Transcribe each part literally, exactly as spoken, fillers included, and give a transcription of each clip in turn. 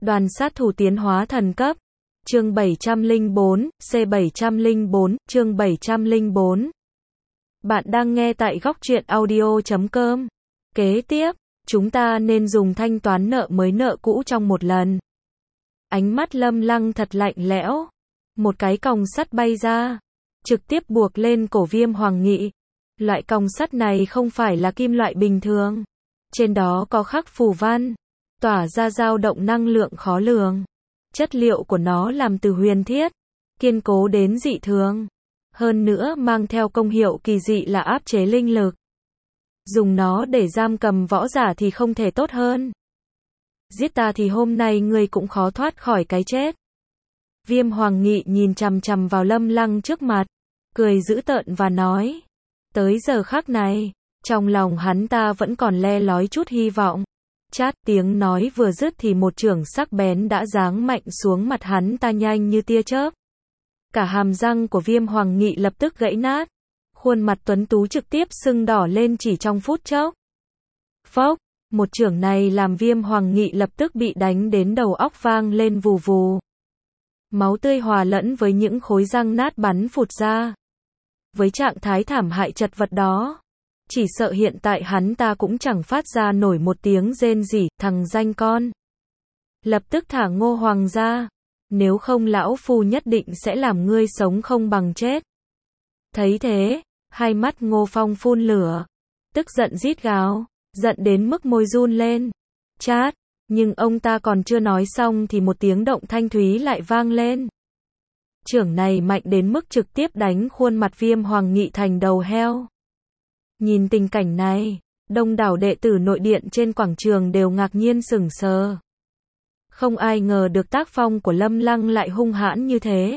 Đoàn sát thủ tiến hóa thần cấp. Chương bảy trăm lẻ bốn, C bảy trăm lẻ bốn, chương bảy trăm lẻ bốn. Bạn đang nghe tại góc truyện audio chấm com. Kế tiếp, chúng ta nên dùng thanh toán nợ mới nợ cũ trong một lần. Ánh mắt Lâm Lăng thật lạnh lẽo. Một cái còng sắt bay ra, trực tiếp buộc lên cổ Viêm Hoàng Nghị. Loại còng sắt này không phải là kim loại bình thường. Trên đó có khắc phù văn, tỏa ra dao động năng lượng khó lường. Chất liệu của nó làm từ huyền thiết, kiên cố đến dị thường. Hơn nữa mang theo công hiệu kỳ dị là áp chế linh lực. Dùng nó để giam cầm võ giả thì không thể tốt hơn. Giết ta thì hôm nay ngươi cũng khó thoát khỏi cái chết. Viêm Hoàng Nghị nhìn chằm chằm vào Lâm Lăng trước mặt, cười dữ tợn và nói. Tới giờ khắc này, trong lòng hắn ta vẫn còn le lói chút hy vọng. Chát, tiếng nói vừa dứt thì một chưởng sắc bén đã giáng mạnh xuống mặt hắn ta nhanh như tia chớp. Cả hàm răng của Viêm Hoàng Nghị lập tức gãy nát. Khuôn mặt tuấn tú trực tiếp sưng đỏ lên chỉ trong phút chốc. Phốc, một chưởng này làm Viêm Hoàng Nghị lập tức bị đánh đến đầu óc vang lên vù vù. Máu tươi hòa lẫn với những khối răng nát bắn phụt ra. Với trạng thái thảm hại chật vật đó, chỉ sợ hiện tại hắn ta cũng chẳng phát ra nổi một tiếng rên rỉ, thằng danh con. Lập tức thả Ngô Hoàng ra, nếu không lão phu nhất định sẽ làm ngươi sống không bằng chết. Thấy thế, hai mắt Ngô Phong phun lửa, tức giận rít gào, giận đến mức môi run lên. Chát, nhưng ông ta còn chưa nói xong thì một tiếng động thanh thúy lại vang lên. Chưởng này mạnh đến mức trực tiếp đánh khuôn mặt Viêm Hoàng Nghị thành đầu heo. Nhìn tình cảnh này, đông đảo đệ tử nội điện trên quảng trường đều ngạc nhiên sững sờ. Không ai ngờ được tác phong của Lâm Lăng lại hung hãn như thế.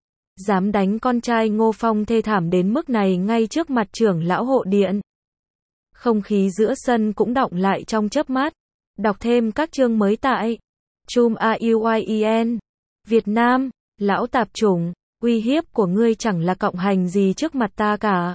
Dám đánh con trai Ngô Phong thê thảm đến mức này ngay trước mặt trưởng lão hộ điện. Không khí giữa sân cũng đọng lại trong chớp mắt. Đọc thêm các chương mới tại Chum A U I E N Việt Nam. Lão tạp chủng, uy hiếp của ngươi chẳng là cộng hành gì trước mặt ta cả.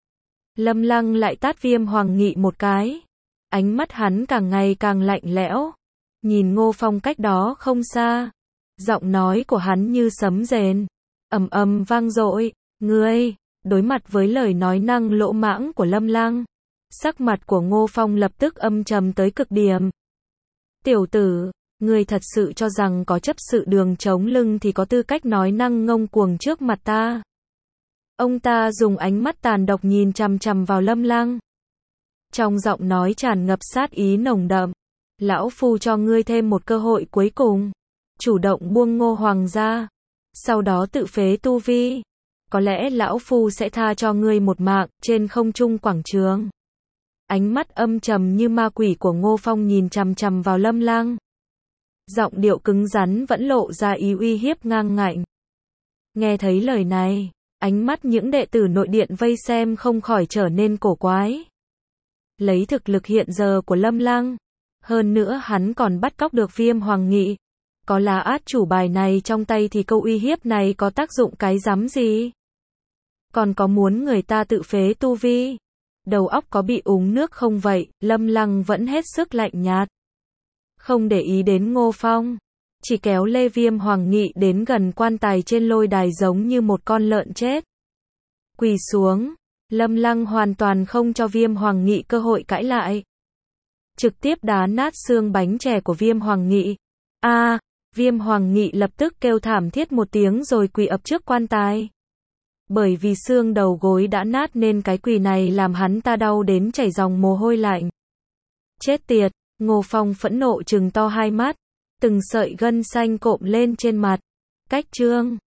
Lâm Lăng lại tát Viêm Hoàng Nghị một cái. Ánh mắt hắn càng ngày càng lạnh lẽo. Nhìn Ngô Phong cách đó không xa. Giọng nói của hắn như sấm rền, ầm ầm vang dội. Ngươi, đối mặt với lời nói năng lỗ mãng của Lâm Lăng, sắc mặt của Ngô Phong lập tức âm trầm tới cực điểm. Tiểu tử, ngươi thật sự cho rằng có chấp sự đường chống lưng thì có tư cách nói năng ngông cuồng trước mặt ta. Ông ta dùng ánh mắt tàn độc nhìn chằm chằm vào Lâm Lăng. Trong giọng nói tràn ngập sát ý nồng đậm. Lão phu cho ngươi thêm một cơ hội cuối cùng. Chủ động buông Ngô Hoàng ra. Sau đó tự phế tu vi. Có lẽ lão phu sẽ tha cho ngươi một mạng trên không trung quảng trường. Ánh mắt âm trầm như ma quỷ của Ngô Phong nhìn chằm chằm vào Lâm Lăng. Giọng điệu cứng rắn vẫn lộ ra ý uy hiếp ngang ngạnh. Nghe thấy lời này, ánh mắt những đệ tử nội điện vây xem không khỏi trở nên cổ quái. Lấy thực lực hiện giờ của Lâm Lăng, hơn nữa hắn còn bắt cóc được Viêm Hoàng Nghị. Có lá át chủ bài này trong tay thì câu uy hiếp này có tác dụng cái rắm gì? Còn có muốn người ta tự phế tu vi? Đầu óc có bị uống nước không vậy? Lâm Lăng vẫn hết sức lạnh nhạt. Không để ý đến Ngô Phong, chỉ kéo lê Viêm Hoàng Nghị đến gần quan tài trên lôi đài giống như một con lợn chết. Quỳ xuống, Lâm Lăng hoàn toàn không cho Viêm Hoàng Nghị cơ hội cãi lại. Trực tiếp đá nát xương bánh chè của Viêm Hoàng Nghị. A, à, Viêm Hoàng Nghị lập tức kêu thảm thiết một tiếng rồi quỳ ập trước quan tài. Bởi vì xương đầu gối đã nát nên cái quỳ này làm hắn ta đau đến chảy dòng mồ hôi lạnh. Chết tiệt! Ngô Phong phẫn nộ trừng to hai mắt, từng sợi gân xanh cộm lên trên mặt. Cách chương